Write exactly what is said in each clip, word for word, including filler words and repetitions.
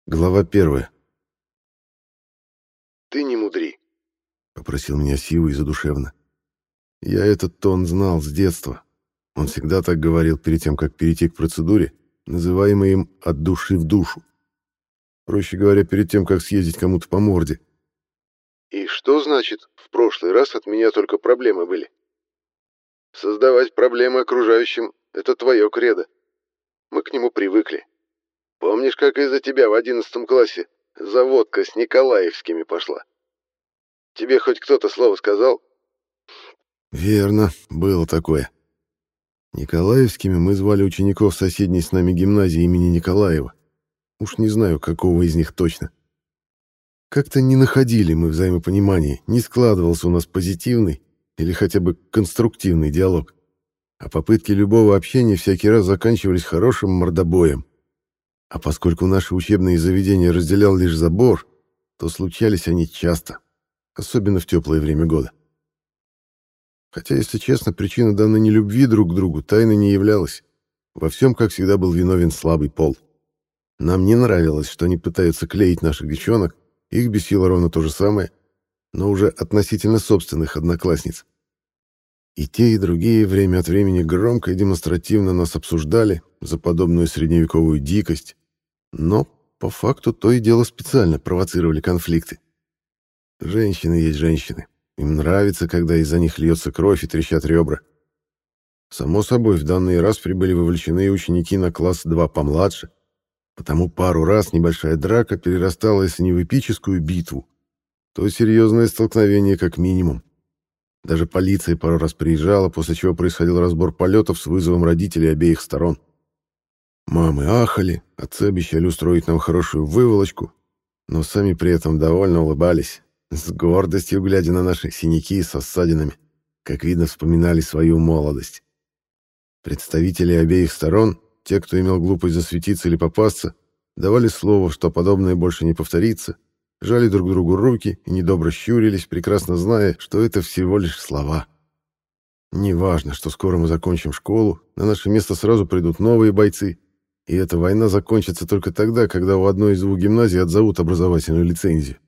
Глава первая. «Ты не мудри», — попросил меня Сива и задушевно. Я этот тон знал с детства. Он всегда так говорил перед тем, как перейти к процедуре, называемой им «от души в душу». Проще говоря, перед тем, как съездить кому-то по морде. «И что значит, в прошлый раз от меня только проблемы были? Создавать проблемы окружающим — это твое кредо. Мы к нему привыкли. Помнишь, как из-за тебя в одиннадцатом классе заводка с Николаевскими пошла? Тебе хоть кто-то слово сказал?» Верно, было такое. Николаевскими мы звали учеников соседней с нами гимназии имени Николаева. Уж не знаю, какого из них точно. Как-то не находили мы взаимопонимания, не складывался у нас позитивный или хотя бы конструктивный диалог. А попытки любого общения всякий раз заканчивались хорошим мордобоем. А поскольку наши учебные заведения разделял лишь забор, то случались они часто, особенно в теплое время года. Хотя, если честно, причина данной нелюбви друг к другу тайной не являлась. Во всем, как всегда, был виновен слабый пол. Нам не нравилось, что они пытаются клеить наших девчонок, их бесило ровно то же самое, но уже относительно собственных одноклассниц. И те, и другие время от времени громко и демонстративно нас обсуждали за подобную средневековую дикость, но по факту то и дело специально провоцировали конфликты. Женщины есть женщины. Им нравится, когда из-за них льется кровь и трещат ребра. Само собой, в данный раз прибыли вовлечены и ученики на класс два помладше, потому пару раз небольшая драка перерастала, если не в эпическую битву, то серьезное столкновение как минимум. Даже полиция пару раз приезжала, после чего происходил разбор полетов с вызовом родителей обеих сторон. Мамы ахали, отцы обещали устроить нам хорошую выволочку, но сами при этом довольно улыбались, с гордостью глядя на наши синяки со ссадинами, как видно, вспоминали свою молодость. Представители обеих сторон, те, кто имел глупость засветиться или попасться, давали слово, что подобное больше не повторится, жали друг другу руки и недобро щурились, прекрасно зная, что это всего лишь слова. Неважно, что скоро мы закончим школу, на наше место сразу придут новые бойцы, и эта война закончится только тогда, когда у одной из двух гимназий отзовут образовательную лицензию.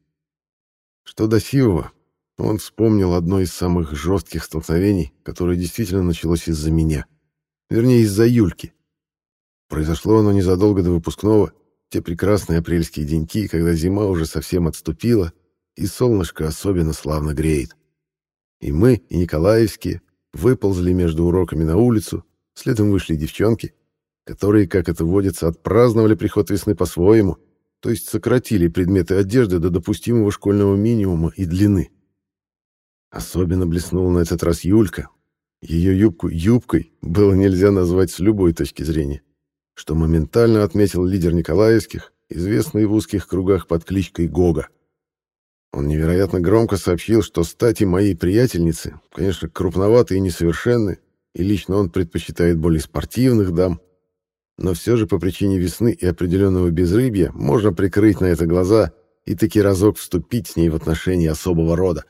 Что до Сивова, он вспомнил одно из самых жестких столкновений, которое действительно началось из-за меня. Вернее, из-за Юльки. Произошло оно незадолго до выпускного, те прекрасные апрельские деньки, когда зима уже совсем отступила, и солнышко особенно славно греет. И мы, и Николаевские, выползли между уроками на улицу, следом вышли девчонки, которые, как это водится, отпраздновали приход весны по-своему, то есть сократили предметы одежды до допустимого школьного минимума и длины. Особенно блеснула на этот раз Юлька. Ее юбку юбкой было нельзя назвать с любой точки зрения, что моментально отметил лидер Николаевских, известный в узких кругах под кличкой Гога. Он невероятно громко сообщил, что стати моей приятельницы, конечно, крупноваты и несовершенны, и лично он предпочитает более спортивных дам, но все же по причине весны и определенного безрыбья можно прикрыть на это глаза и таки разок вступить с ней в отношения особого рода.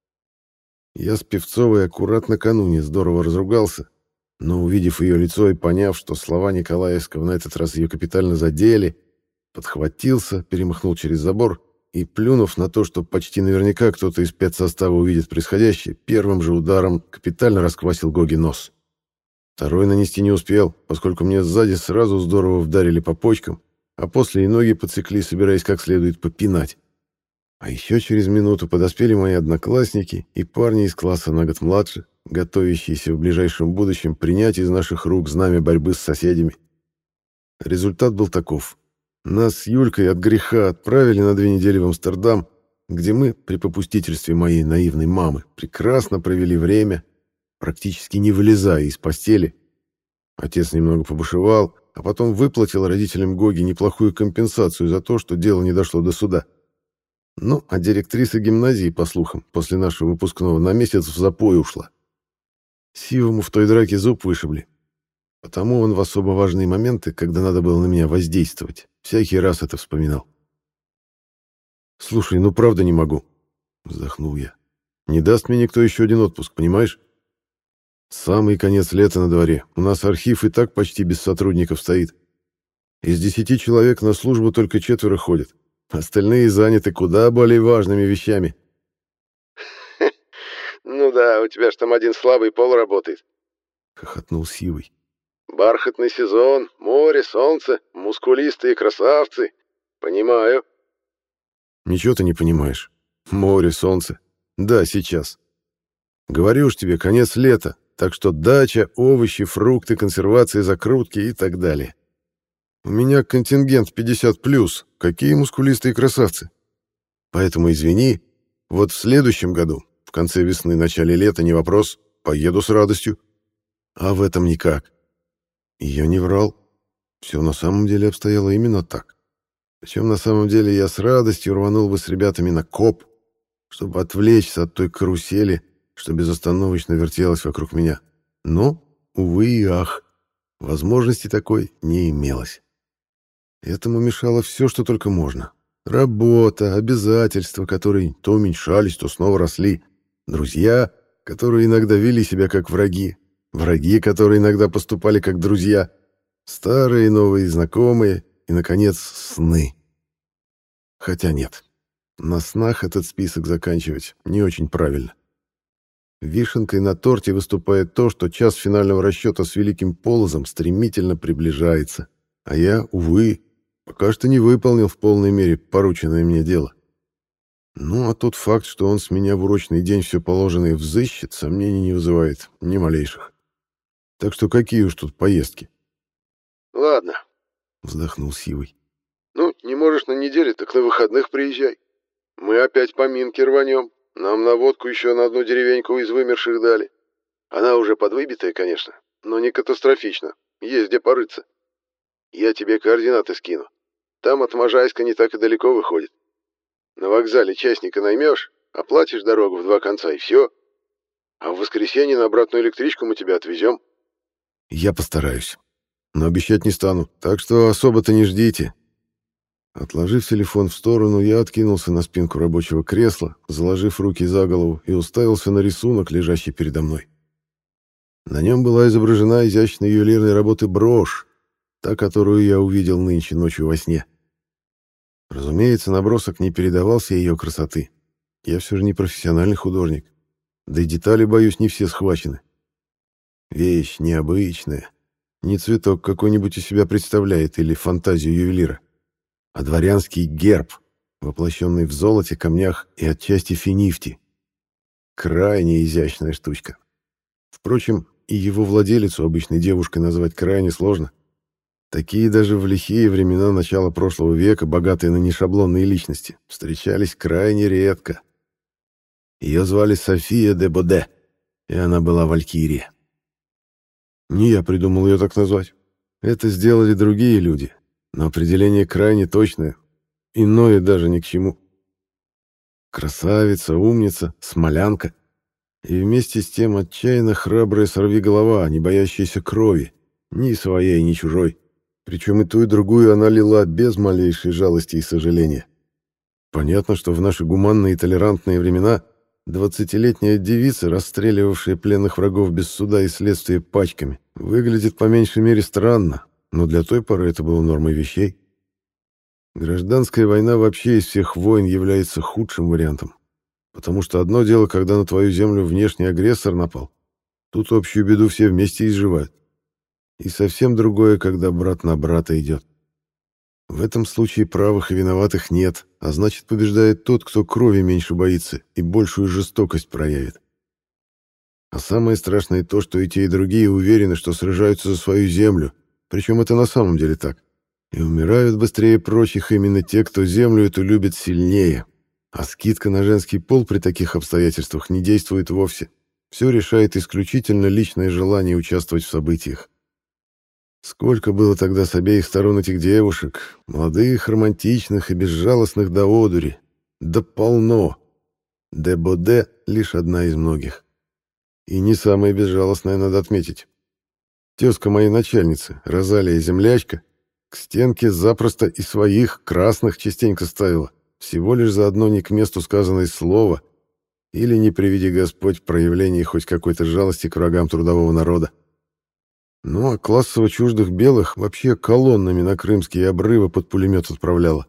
Я с Певцовой аккурат накануне здорово разругался, но, увидев ее лицо и поняв, что слова Николаевского на этот раз ее капитально задели, подхватился, перемахнул через забор и, плюнув на то, что почти наверняка кто-то из спецсостава увидит происходящее, первым же ударом капитально расквасил Гоге нос. Второй нанести не успел, поскольку мне сзади сразу здорово вдарили по почкам, а после и ноги подсекли, собираясь как следует попинать. А еще через минуту подоспели мои одноклассники и парни из класса на год младше, готовящиеся в ближайшем будущем принять из наших рук знамя борьбы с соседями. Результат был таков. Нас с Юлькой от греха отправили на две недели в Амстердам, где мы, при попустительстве моей наивной мамы, прекрасно провели время, практически не вылезая из постели. Отец немного побушевал, а потом выплатил родителям Гоги неплохую компенсацию за то, что дело не дошло до суда. Ну, а директриса гимназии, по слухам, после нашего выпускного на месяц в запой ушла. Сивому в той драке зуб вышибли. Потому он в особо важные моменты, когда надо было на меня воздействовать, всякий раз это вспоминал. «Слушай, ну правда не могу», — вздохнул я. «Не даст мне никто еще один отпуск, понимаешь? Самый конец лета на дворе. У нас архив и так почти без сотрудников стоит. Из десяти человек на службу только четверо ходят. Остальные заняты куда более важными вещами. «Ну да, у тебя ж там один слабый пол работает», — хохотнул Сивый. «Бархатный сезон, море, солнце, мускулистые красавцы. Понимаю». «Ничего ты не понимаешь. Море, солнце. Да, сейчас. Говорю ж тебе, конец лета, так что дача, овощи, фрукты, консервации, закрутки и так далее. У меня контингент пятьдесят плюс. Какие мускулистые красавцы. Поэтому извини, вот в следующем году, в конце весны, начале лета, не вопрос, поеду с радостью. А в этом никак». И я не врал. Все на самом деле обстояло именно так. Причем на самом деле я с радостью рванул бы с ребятами на коп, чтобы отвлечься от той карусели, что безостановочно вертелась вокруг меня. Но, увы и ах, возможности такой не имелось. Этому мешало все, что только можно. Работа, обязательства, которые то уменьшались, то снова росли. Друзья, которые иногда вели себя как враги. Враги, которые иногда поступали как друзья. Старые и новые знакомые. И, наконец, сны. Хотя нет, на снах этот список заканчивать не очень правильно. Вишенкой на торте выступает то, что час финального расчета с Великим Полозом стремительно приближается. А я, увы, пока что не выполнил в полной мере порученное мне дело. Ну, а тот факт, что он с меня в урочный день все положенное взыщет, сомнений не вызывает, ни малейших. Так что какие уж тут поездки. «Ладно», — вздохнул Сивый. «ну, не можешь на неделе, так на выходных приезжай. Мы опять по Минке рванем. Нам наводку еще на одну деревеньку из вымерших дали. Она уже подвыбитая, конечно, но не катастрофично. Есть где порыться. Я тебе координаты скину. Там от Можайска не так и далеко выходит. На вокзале частника наймешь, оплатишь дорогу в два конца и все. А в воскресенье на обратную электричку мы тебя отвезем». «Я постараюсь. Но обещать не стану, так что особо-то не ждите». Отложив телефон в сторону, я откинулся на спинку рабочего кресла, заложив руки за голову, и уставился на рисунок, лежащий передо мной. На нем была изображена изящная ювелирной работы брошь, та, которую я увидел нынче ночью во сне. Разумеется, набросок не передавался ее красоты. Я все же не профессиональный художник, да и детали, боюсь, не все схвачены. Вещь необычная. Не цветок какой-нибудь из себя представляет или фантазию ювелира, а дворянский герб, воплощенный в золоте, камнях и отчасти финифти. Крайне изящная штучка. Впрочем, и его владелицу обычной девушкой назвать крайне сложно. Такие даже в лихие времена начала прошлого века, богатые на нешаблонные личности, встречались крайне редко. Ее звали София де Боде, и она была валькирия. Не я придумал ее так назвать. Это сделали другие люди, но определение крайне точное, иное даже ни к чему. Красавица, умница, смолянка. И вместе с тем отчаянно храбрая сорвиголова, не боящаяся крови, ни своей, ни чужой. Причем и ту, и другую она лила без малейшей жалости и сожаления. Понятно, что в наши гуманные и толерантные времена двадцатилетняя девица, расстреливавшая пленных врагов без суда и следствия пачками, выглядит по меньшей мере странно, но для той поры это было нормой вещей. Гражданская война вообще из всех войн является худшим вариантом, потому что одно дело, когда на твою землю внешний агрессор напал, тут общую беду все вместе изживают, и совсем другое, когда брат на брата идет. В этом случае правых и виноватых нет, а значит, побеждает тот, кто крови меньше боится и большую жестокость проявит. А самое страшное то, что и те, и другие уверены, что сражаются за свою землю, причем это на самом деле так. И умирают быстрее прочих именно те, кто землю эту любит сильнее. А скидка на женский пол при таких обстоятельствах не действует вовсе. Все решает исключительно личное желание участвовать в событиях. Сколько было тогда с обеих сторон этих девушек, молодых, романтичных и безжалостных до одури. Да полно. Де Боде — лишь одна из многих. И не самая безжалостная, надо отметить. Тезка моей начальницы, Розалия Землячка, к стенке запросто и своих красных частенько ставила, всего лишь за одно не к месту сказанное слово или, не приведи Господь, проявление хоть какой-то жалости к врагам трудового народа. Ну а классово чуждых белых вообще колоннами на крымские обрывы под пулемет отправляла.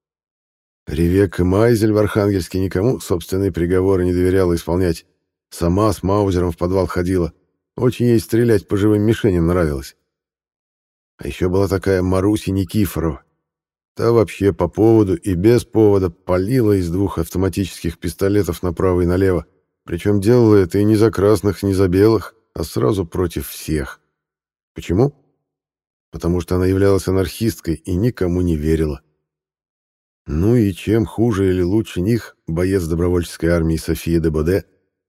Ревекка Майзель в Архангельске никому собственные приговоры не доверяла исполнять. Сама с маузером в подвал ходила. Очень ей стрелять по живым мишеням нравилось. А еще была такая Маруся Никифорова. Та вообще по поводу и без повода палила из двух автоматических пистолетов направо и налево. Причем делала это и не за красных, не за белых, а сразу против всех. Почему? Потому что она являлась анархисткой и никому не верила. Ну и чем хуже или лучше них боец добровольческой армии София де Боде?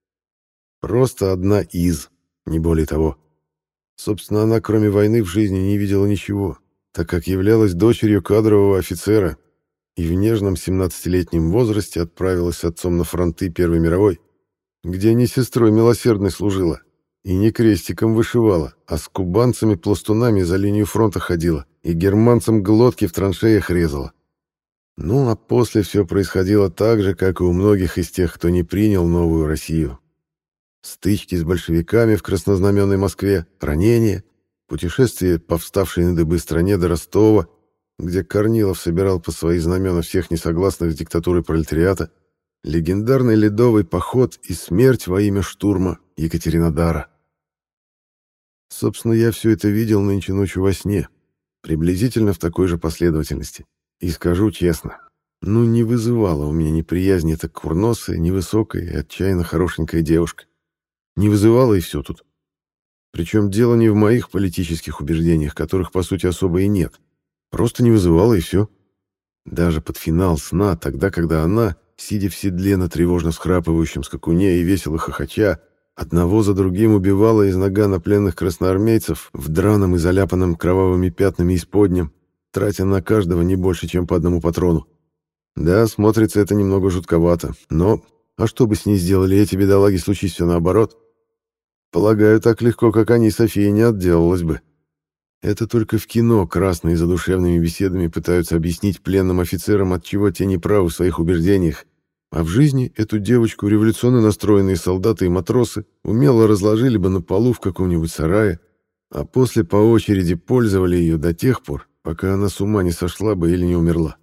Просто одна из, не более того. Собственно, она кроме войны в жизни не видела ничего, так как являлась дочерью кадрового офицера и в нежном семнадцатилетнем возрасте отправилась с отцом на фронты Первой мировой, где не сестрой милосердной служила и не крестиком вышивала, а с кубанцами-пластунами за линию фронта ходила и германцам глотки в траншеях резала. Ну, а после все происходило так же, как и у многих из тех, кто не принял новую Россию. Стычки с большевиками в краснознаменной Москве, ранения, путешествие по вставшей на дыбы стране до Ростова, где Корнилов собирал по свои знамена всех несогласных с диктатурой пролетариата, легендарный ледовый поход и смерть во имя штурма Екатеринодара. Собственно, я все это видел нынче ночью во сне, приблизительно в такой же последовательности. И скажу честно, ну не вызывала у меня неприязни эта курносая, невысокая и отчаянно хорошенькая девушка. Не вызывала и все тут. Причем дело не в моих политических убеждениях, которых, по сути, особо и нет. Просто не вызывала и все. Даже под финал сна, тогда, когда она, сидя в седле на тревожно схрапывающем скакуне и весело хохоча, одного за другим убивала из нагана пленных красноармейцев в драном и заляпанном кровавыми пятнами исподнем, тратя на каждого не больше, чем по одному патрону. Да, смотрится это немного жутковато, но... А что бы с ней сделали эти бедолаги, случись все наоборот? Полагаю, так легко, как они, София не отделалась бы. Это только в кино красные задушевными беседами пытаются объяснить пленным офицерам, отчего те неправы в своих убеждениях. А в жизни эту девочку революционно настроенные солдаты и матросы умело разложили бы на полу в каком-нибудь сарае, а после по очереди пользовали ее до тех пор, пока она с ума не сошла бы или не умерла.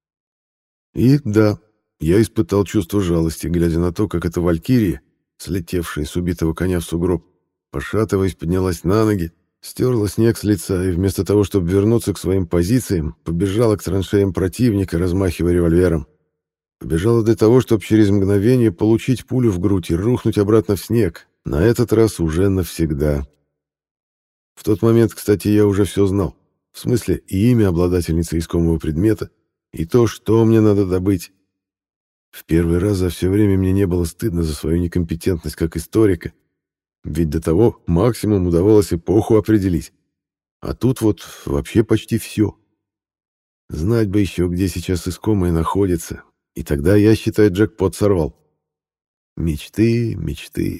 И да, я испытал чувство жалости, глядя на то, как эта валькирия, слетевшая с убитого коня в сугроб, пошатываясь, поднялась на ноги, стерла снег с лица и вместо того, чтобы вернуться к своим позициям, побежала к траншеям противника, размахивая револьвером. Побежала для того, чтобы через мгновение получить пулю в грудь и рухнуть обратно в снег, на этот раз уже навсегда. В тот момент, кстати, я уже все знал. В смысле, и имя обладательницы искомого предмета, и то, что мне надо добыть. В первый раз за все время мне не было стыдно за свою некомпетентность как историка, ведь до того максимум удавалось эпоху определить. А тут вот вообще почти все. Знать бы еще, где сейчас искомое находится, и тогда я, считай, джекпот сорвал. Мечты, мечты.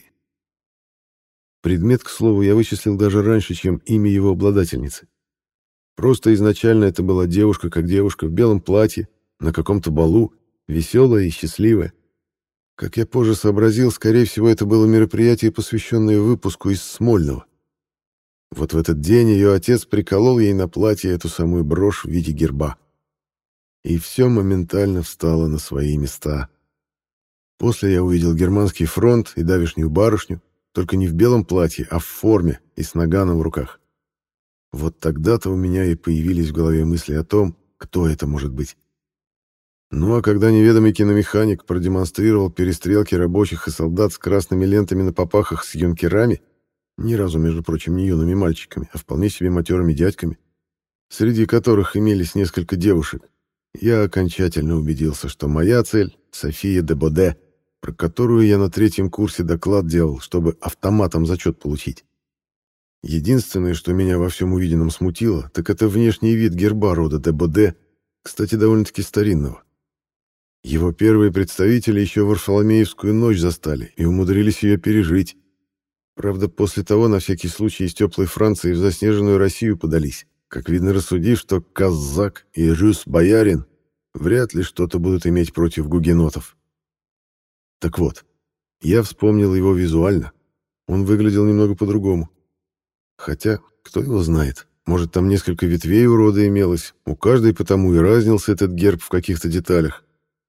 Предмет, к слову, я вычислил даже раньше, чем имя его обладательницы. Просто изначально это была девушка как девушка в белом платье, на каком-то балу, веселая и счастливая. Как я позже сообразил, скорее всего, это было мероприятие, посвященное выпуску из Смольного. Вот в этот день ее отец приколол ей на платье эту самую брошь в виде герба. И все моментально встало на свои места. После я увидел германский фронт и давешнюю барышню, только не в белом платье, а в форме и с наганом в руках. Вот тогда-то у меня и появились в голове мысли о том, кто это может быть. Ну а когда неведомый киномеханик продемонстрировал перестрелки рабочих и солдат с красными лентами на попахах с юнкерами, ни разу, между прочим, не юными мальчиками, а вполне себе матерыми дядьками, среди которых имелись несколько девушек, я окончательно убедился, что моя цель — София де Боде, про которую я на третьем курсе доклад делал, чтобы автоматом зачет получить. Единственное, что меня во всем увиденном смутило, так это внешний вид герба рода де Боде, кстати, довольно-таки старинного. Его первые представители еще Варфоломеевскую ночь застали и умудрились ее пережить. Правда, после того на всякий случай из теплой Франции в заснеженную Россию подались, как видно, рассудив, что казак и рюс-боярин вряд ли что-то будут иметь против гугенотов. Так вот, я вспомнил его визуально. Он выглядел немного по-другому. Хотя, кто его знает. Может, там несколько ветвей у рода имелось, у каждой потому и разнился этот герб в каких-то деталях.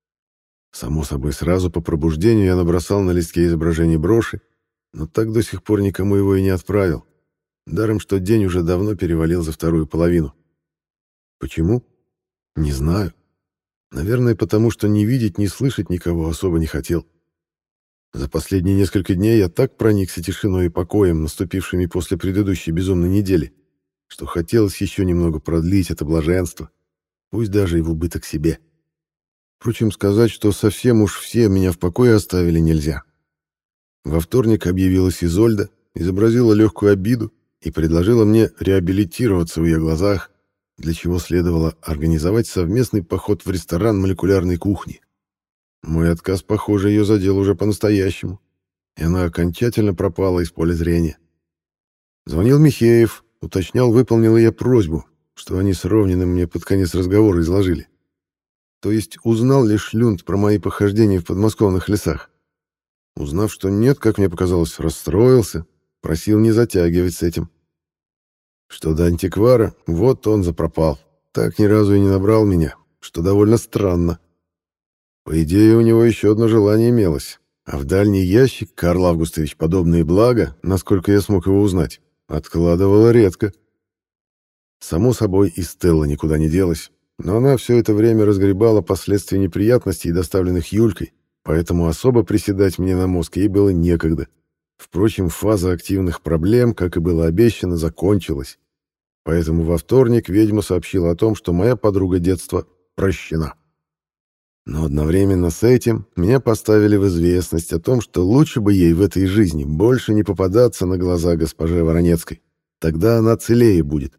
Само собой, сразу по пробуждению я набросал на листке изображение броши, но так до сих пор никому его и не отправил. Даром, что день уже давно перевалил за вторую половину. Почему? Не знаю. Наверное, потому что ни видеть, ни слышать никого особо не хотел. За последние несколько дней я так проникся тишиной и покоем, наступившими после предыдущей безумной недели, что хотелось еще немного продлить это блаженство, пусть даже и в убыток себе. Впрочем, сказать, что совсем уж все меня в покое оставили, нельзя. Во вторник объявилась Изольда, изобразила легкую обиду и предложила мне реабилитироваться в ее глазах, для чего следовало организовать совместный поход в ресторан молекулярной кухни. Мой отказ, похоже, ее задел уже по-настоящему, и она окончательно пропала из поля зрения. Звонил Михеев, уточнял, выполнила я просьбу, что они с Ровниным мне под конец разговора изложили. То есть узнал ли Шлюнд про мои похождения в подмосковных лесах. Узнав, что нет, как мне показалось, расстроился, просил не затягивать с этим. Что до антиквара, вот он запропал. Так ни разу и не набрал меня, что довольно странно. По идее, у него еще одно желание имелось, а в дальний ящик Карл Августович подобные блага, насколько я смог его узнать, откладывала редко. Само собой, и Стелла никуда не делась, но она все это время разгребала последствия неприятностей, доставленных Юлькой, поэтому особо приседать мне на мозг ей было некогда. Впрочем, фаза активных проблем, как и было обещано, закончилась. Поэтому во вторник ведьма сообщила о том, что моя подруга детства прощена. Но одновременно с этим меня поставили в известность о том, что лучше бы ей в этой жизни больше не попадаться на глаза госпоже Воронецкой. Тогда она целее будет.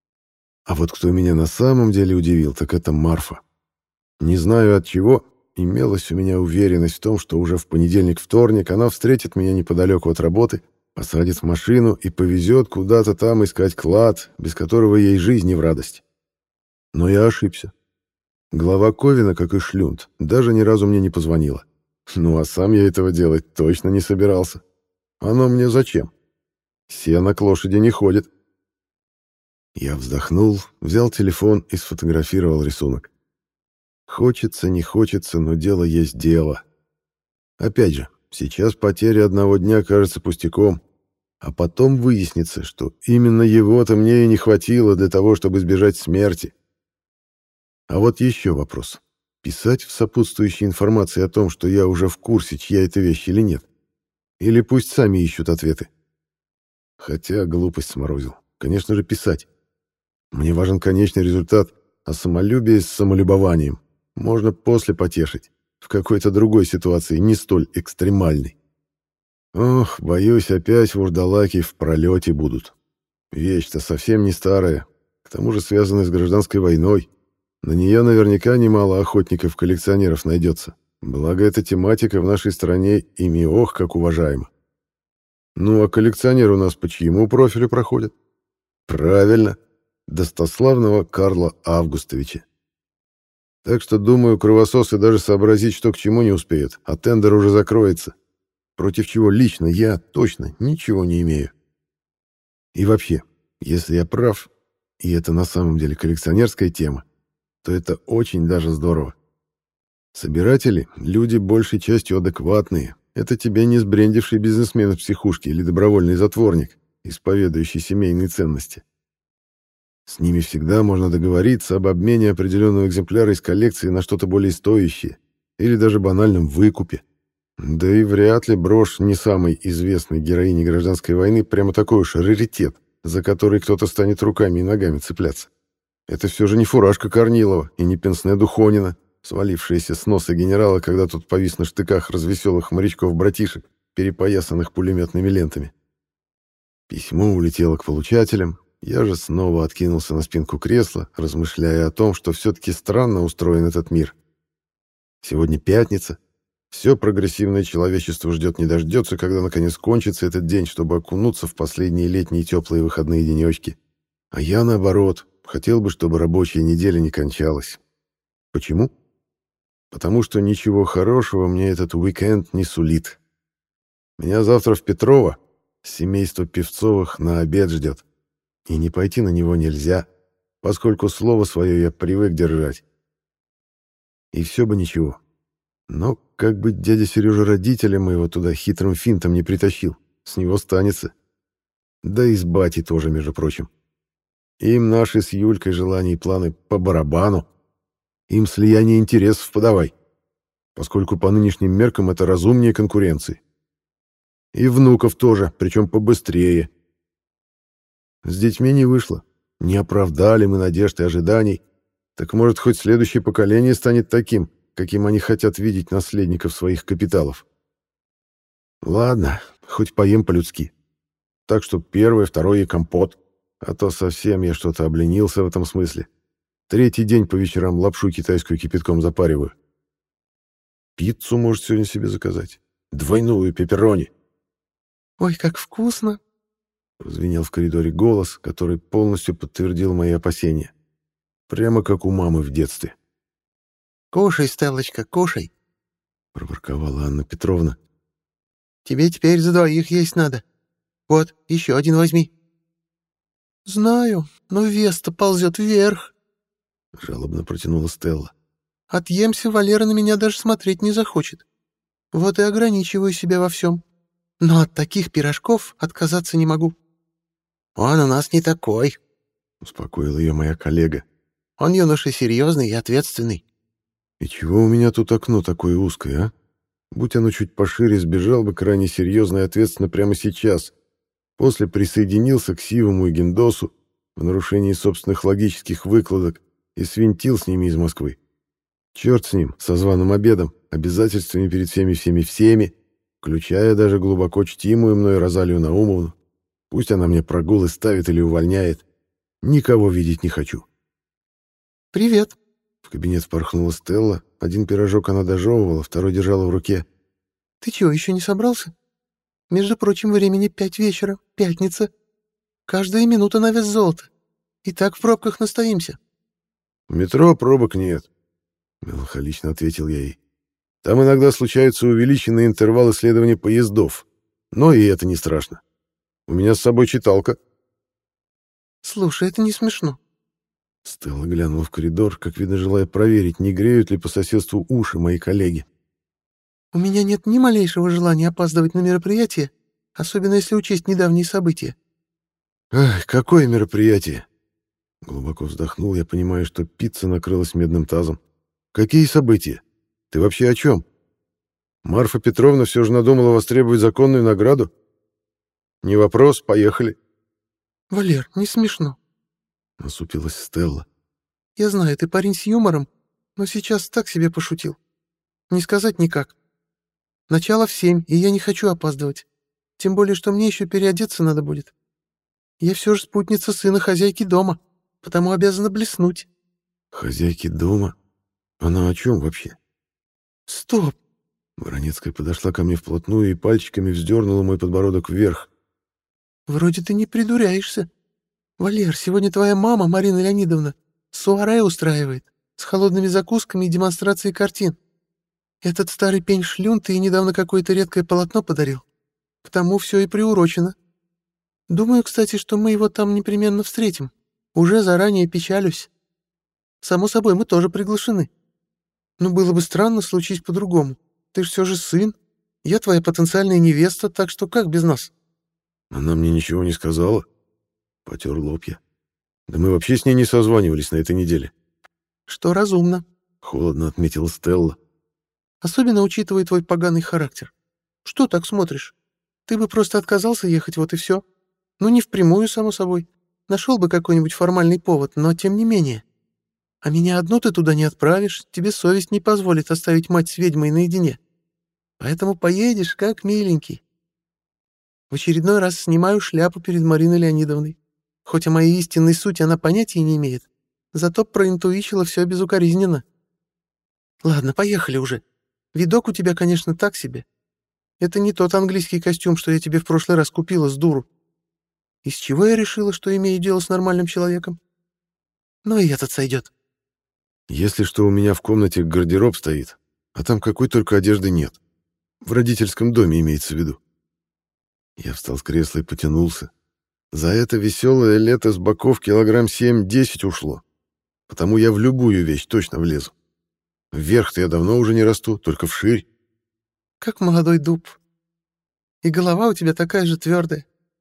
А вот кто меня на самом деле удивил, так это Марфа. Не знаю от чего, имелась у меня уверенность в том, что уже в понедельник-вторник она встретит меня неподалеку от работы, посадит в машину и повезет куда-то там искать клад, без которого ей жизнь не в радость. Но я ошибся. Глава Ковина, как и Шлюнд, даже ни разу мне не позвонила. Ну а сам я этого делать точно не собирался. Оно мне зачем? Сено к лошади не ходит. Я вздохнул, взял телефон и сфотографировал рисунок. Хочется, не хочется, но дело есть дело. Опять же, сейчас потеря одного дня кажется пустяком, а потом выяснится, что именно его-то мне и не хватило для того, чтобы избежать смерти. А вот еще вопрос. Писать в сопутствующей информации о том, что я уже в курсе, чья это вещь или нет? Или пусть сами ищут ответы? Хотя глупость сморозил. Конечно же, писать. Мне важен конечный результат, а самолюбие с самолюбованием можно после потешить, в какой-то другой ситуации, не столь экстремальной. Ох, боюсь, опять вурдалаки в пролете будут. Вещь-то совсем не старая, к тому же связанная с гражданской войной. На нее наверняка немало охотников-коллекционеров найдется. Благо, эта тематика в нашей стране ими ох как уважаема. Ну, а коллекционер у нас по чьему профилю проходит? Правильно, достославного Карла Августовича. Так что, думаю, кровососы даже сообразить, что к чему, не успеют, а тендер уже закроется. Против чего лично я точно ничего не имею. И вообще, если я прав, и это на самом деле коллекционерская тема, то это очень даже здорово. Собиратели — люди большей частью адекватные. Это тебе не сбрендивший бизнесмен из психушки или добровольный затворник, исповедующий семейные ценности. С ними всегда можно договориться об обмене определенного экземпляра из коллекции на что-то более стоящее или даже банальном выкупе. Да и вряд ли брошь не самой известной героини гражданской войны прямо такой уж раритет, за который кто-то станет руками и ногами цепляться. Это все же не фуражка Корнилова и не пенсне Духонина, свалившаяся с носа генерала, когда тот повис на штыках развеселых морячков-братишек, перепоясанных пулеметными лентами. Письмо улетело к получателям. Я же снова откинулся на спинку кресла, размышляя о том, что все-таки странно устроен этот мир. Сегодня пятница. Все прогрессивное человечество ждет не дождется, когда наконец кончится этот день, чтобы окунуться в последние летние теплые выходные денечки. А я, наоборот, хотел бы, чтобы рабочая неделя не кончалась. Почему? Потому что ничего хорошего мне этот уикенд не сулит. Меня завтра в Петрово семейство Певцовых на обед ждет. И не пойти на него нельзя, поскольку слово свое я привык держать. И все бы ничего. Но как бы дядя Сережа родителя моего туда хитрым финтом не притащил, с него станется. Да и с батей тоже, между прочим. Им наши с Юлькой желания и планы по барабану. Им слияние интересов подавай, поскольку по нынешним меркам это разумнее конкуренции. И внуков тоже, причем побыстрее. С детьми не вышло. Не оправдали мы надежд и ожиданий. Так может, хоть следующее поколение станет таким, каким они хотят видеть наследников своих капиталов. Ладно, хоть поем по-людски. Так что первое, второе и компот. А то совсем я что-то обленился в этом смысле. Третий день по вечерам лапшу китайскую кипятком запариваю. Пиццу, может, сегодня себе заказать. Двойную пепперони. «Ой, как вкусно!» — прозвенел в коридоре голос, который полностью подтвердил мои опасения. Прямо как у мамы в детстве. «Кушай, Стеллочка, кушай!» — проворковала Анна Петровна. «Тебе теперь за двоих есть надо. Вот, еще один возьми». «Знаю, но вес-то ползет вверх», — жалобно протянула Стелла. «Отъемся, Валера на меня даже смотреть не захочет. Вот и ограничиваю себя во всем. Но от таких пирожков отказаться не могу». «Он у нас не такой», — успокоила ее моя коллега. «Он юноша серьезный и ответственный». «И чего у меня тут окно такое узкое, а? Будь оно чуть пошире, сбежал бы крайне серьезно и ответственно прямо сейчас. После присоединился к Сивому и Гендосу в нарушении собственных логических выкладок и свинтил с ними из Москвы. Черт с ним, со званым обедом, обязательствами перед всеми-всеми-всеми, включая даже глубоко чтимую мной Розалию Наумовну. Пусть она мне прогулы ставит или увольняет. Никого видеть не хочу». «Привет», — в кабинет впорхнула Стелла. Один пирожок она дожевывала, второй держала в руке. «Ты чего, еще не собрался? Между прочим, времени пять вечера, пятница. Каждая минута на вес золота. И так в пробках настоимся». «В метро пробок нет», — меланхолично ответил я ей. «Там иногда случаются увеличенные интервалы следования поездов. Но и это не страшно. У меня с собой читалка». «Слушай, это не смешно». Стелла глянула в коридор, как видно, желая проверить, не греют ли по соседству уши мои коллеги. «У меня нет ни малейшего желания опаздывать на мероприятие, особенно если учесть недавние события». «Ах, какое мероприятие!» Глубоко вздохнул, я понимаю, что пицца накрылась медным тазом. «Какие события? Ты вообще о чем? Марфа Петровна все же надумала востребовать законную награду? Не вопрос, поехали». «Валер, не смешно», — насупилась Стелла. «Я знаю, ты парень с юмором, но сейчас так себе пошутил. Не сказать никак. Начало в семь, и я не хочу опаздывать. Тем более, что мне еще переодеться надо будет. Я все же спутница сына хозяйки дома, потому обязана блеснуть». «Хозяйки дома? Она о чем вообще?» «Стоп!» Воронецкая подошла ко мне вплотную и пальчиками вздернула мой подбородок вверх. «Вроде ты не придуряешься. Валер, сегодня твоя мама, Марина Леонидовна, суаре устраивает, с холодными закусками и демонстрацией картин. Этот старый пень-шлюн ты ей недавно какое-то редкое полотно подарил. К тому все и приурочено. Думаю, кстати, что мы его там непременно встретим. Уже заранее печалюсь. Само собой, мы тоже приглашены. Но было бы странно, случись по-другому. Ты ж все же сын. Я твоя потенциальная невеста, так что как без нас?» «Она мне ничего не сказала?» Потер лоб я. «Да мы вообще с ней не созванивались на этой неделе». «Что разумно», — холодно отметила Стелла. «особенно учитывая твой поганый характер. Что так смотришь? Ты бы просто отказался ехать, вот и все. Ну, не впрямую, само собой. Нашел бы какой-нибудь формальный повод, но тем не менее. А меня одну ты туда не отправишь, тебе совесть не позволит оставить мать с ведьмой наедине. Поэтому поедешь, как миленький. В очередной раз снимаю шляпу перед Мариной Леонидовной. Хоть о моей истинной сути она понятия не имеет, зато проинтуичила все безукоризненно. Ладно, поехали уже. Видок у тебя, конечно, так себе. Это не тот английский костюм, что я тебе в прошлый раз купила с дуру. Из чего я решила, что имею дело с нормальным человеком? Ну и этот сойдет». «Если что, у меня в комнате гардероб стоит, а там какой только одежды нет. В родительском доме имеется в виду». Я встал с кресла и потянулся. За это веселое лето с боков килограмм семь-десять ушло. Потому я в любую вещь точно влезу. Вверх-то я давно уже не расту, только вширь. Как молодой дуб. И голова у тебя такая же твердая.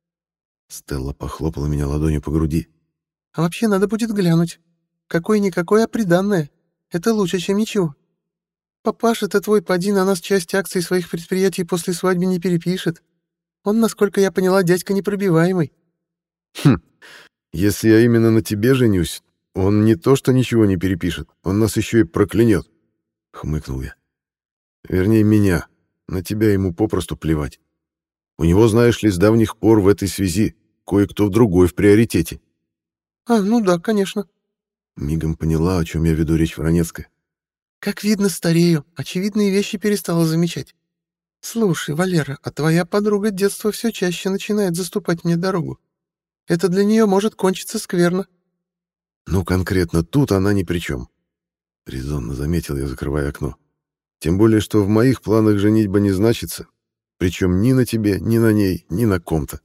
Стелла похлопала меня ладонью по груди. А вообще надо будет глянуть. Какое-никакое, а приданное. Это лучше, чем ничего. Папаша-то твой поди на нас часть акций своих предприятий после свадьбы не перепишет. Он, насколько я поняла, дядька непробиваемый. Хм, если я именно на тебе женюсь, он не то что ничего не перепишет, он нас еще и проклянет, — хмыкнул я. Вернее, меня. На тебя ему попросту плевать. У него, знаешь ли, с давних пор в этой связи кое-кто в другой в приоритете. А, ну да, конечно. Мигом поняла, о чем я веду речь Воронецкая. Как видно, старею. Очевидные вещи перестала замечать. Слушай, Валера, а твоя подруга детства все чаще начинает заступать мне дорогу. Это для нее может кончиться скверно. Ну, конкретно тут она ни при чем. Резонно заметил я, закрывая окно. Тем более, что в моих планах женитьба не значится. Причем ни на тебе, ни на ней, ни на ком-то.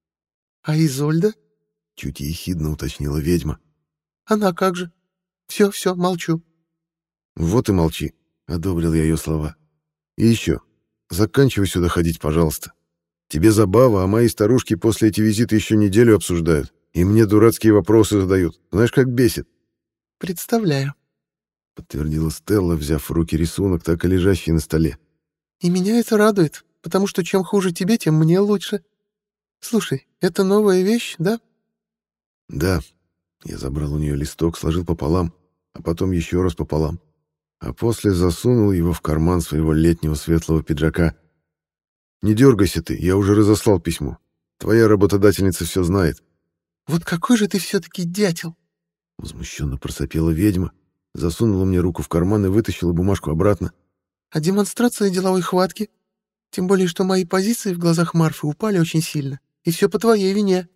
А Изольда? Чуть ехидно уточнила ведьма. Она как же? Все, все, молчу. Вот и молчи, одобрил я ее слова. И еще, заканчивай сюда ходить, пожалуйста. Тебе забава, а мои старушки после эти визиты еще неделю обсуждают. И мне дурацкие вопросы задают. Знаешь, как бесит. Представляю, Подтвердила Стелла, взяв в руки рисунок, так и лежащий на столе. И меня это радует, потому что чем хуже тебе, тем мне лучше. Слушай, это новая вещь, да? Да. Я забрал у нее листок, сложил пополам, а потом еще раз пополам. А после засунул его в карман своего летнего светлого пиджака. Не дергайся ты, я уже разослал письмо. Твоя работодательница все знает. Вот какой же ты все-таки дятел! Возмущенно просопела ведьма, засунула мне руку в карман и вытащила бумажку обратно. А демонстрация деловой хватки? Тем более, что мои позиции в глазах Марфы упали очень сильно. И все по твоей вине.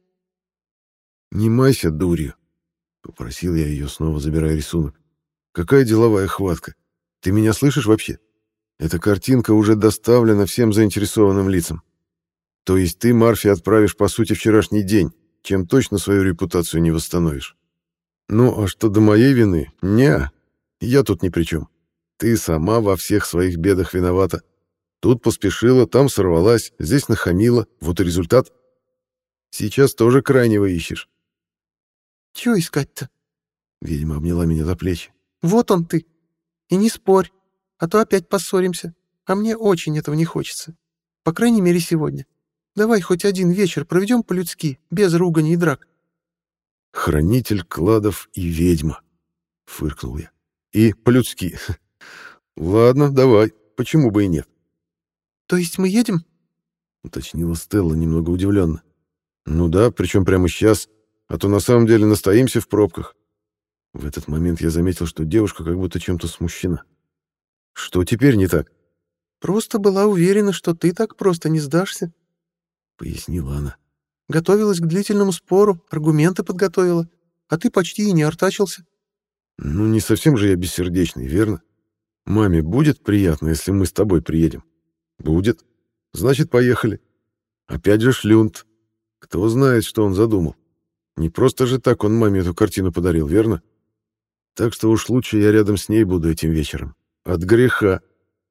Не майся дурью, попросил я ее, снова забирая рисунок. Какая деловая хватка? Ты меня слышишь вообще? Эта картинка уже доставлена всем заинтересованным лицам. То есть ты Марфе отправишь, по сути, вчерашний день, чем точно свою репутацию не восстановишь. Ну, а что до моей вины? Неа, я тут ни при чем. Ты сама во всех своих бедах виновата. Тут поспешила, там сорвалась, здесь нахамила. Вот и результат. Сейчас тоже крайнего ищешь. Чего искать-то? Ведьма обняла меня за плечи. Вот он ты. И не спорь, а то опять поссоримся. А мне очень этого не хочется. По крайней мере, сегодня. Давай хоть один вечер проведем по-людски, без ругани и драк. Хранитель кладов и ведьма, фыркнул я. И по-людски. Ладно, давай, почему бы и нет. То есть мы едем? Уточнила Стелла немного удивленно. Ну да, причем прямо сейчас, а то на самом деле настоимся в пробках. В этот момент я заметил, что девушка как будто чем-то смущена. Что теперь не так? Просто была уверена, что ты так просто не сдашься, Пояснила она. готовилась к длительному спору, аргументы подготовила, а ты почти и не артачился. Ну не совсем же я бессердечный, верно? Маме будет приятно, если мы с тобой приедем? Будет. Значит, поехали. Опять же Шлюнт. Кто знает, что он задумал. Не просто же так он маме эту картину подарил, верно? Так что уж лучше я рядом с ней буду этим вечером. От греха.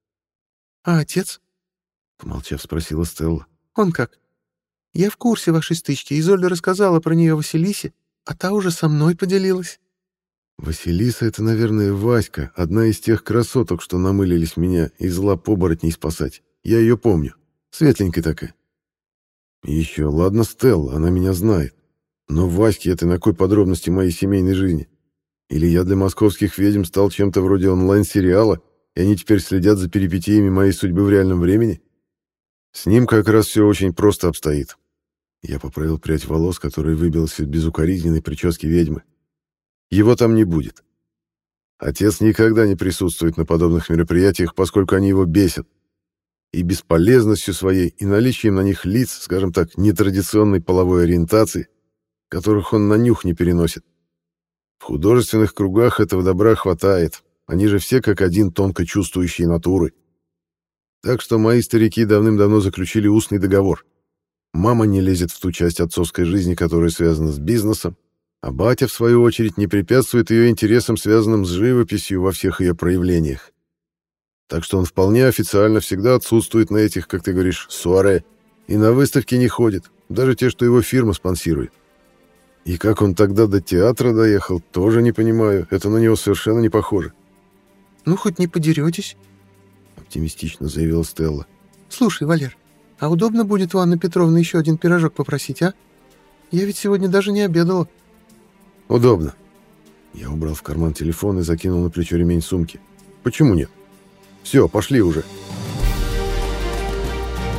А отец? Помолчав, спросила Стелла. Он как? Я в курсе вашей стычки, Изольда рассказала про нее Василисе, а та уже со мной поделилась. Василиса — это, наверное, Васька, одна из тех красоток, что намылились меня из лап оборотней спасать. Я ее помню. Светленькая такая. И еще, ладно, Стелла, она меня знает. Но Ваське это на кой подробности моей семейной жизни? Или я для московских ведьм стал чем-то вроде онлайн-сериала, и они теперь следят за перипетиями моей судьбы в реальном времени? С ним как раз все очень просто обстоит. Я поправил прядь волос, которая выбилась из безукоризненной прически ведьмы. Его там не будет. Отец никогда не присутствует на подобных мероприятиях, поскольку они его бесят. И бесполезностью своей, и наличием на них лиц, скажем так, нетрадиционной половой ориентации, которых он на нюх не переносит. В художественных кругах этого добра хватает. Они же все как один тонко чувствующие натуры. Так что мои старики давным-давно заключили устный договор. Мама не лезет в ту часть отцовской жизни, которая связана с бизнесом, а батя, в свою очередь, не препятствует ее интересам, связанным с живописью во всех ее проявлениях. Так что он вполне официально всегда отсутствует на этих, как ты говоришь, суаре, и на выставки не ходит, даже те, что его фирма спонсирует. И как он тогда до театра доехал, тоже не понимаю, это на него совершенно не похоже. «Ну, хоть не подеретесь», — оптимистично заявила Стелла. «Слушай, Валер, а удобно будет у Анны Петровны еще один пирожок попросить, а? Я ведь сегодня даже не обедала». «Удобно». Я убрал в карман телефон и закинул на плечо ремень сумки. «Почему нет? Все, пошли уже».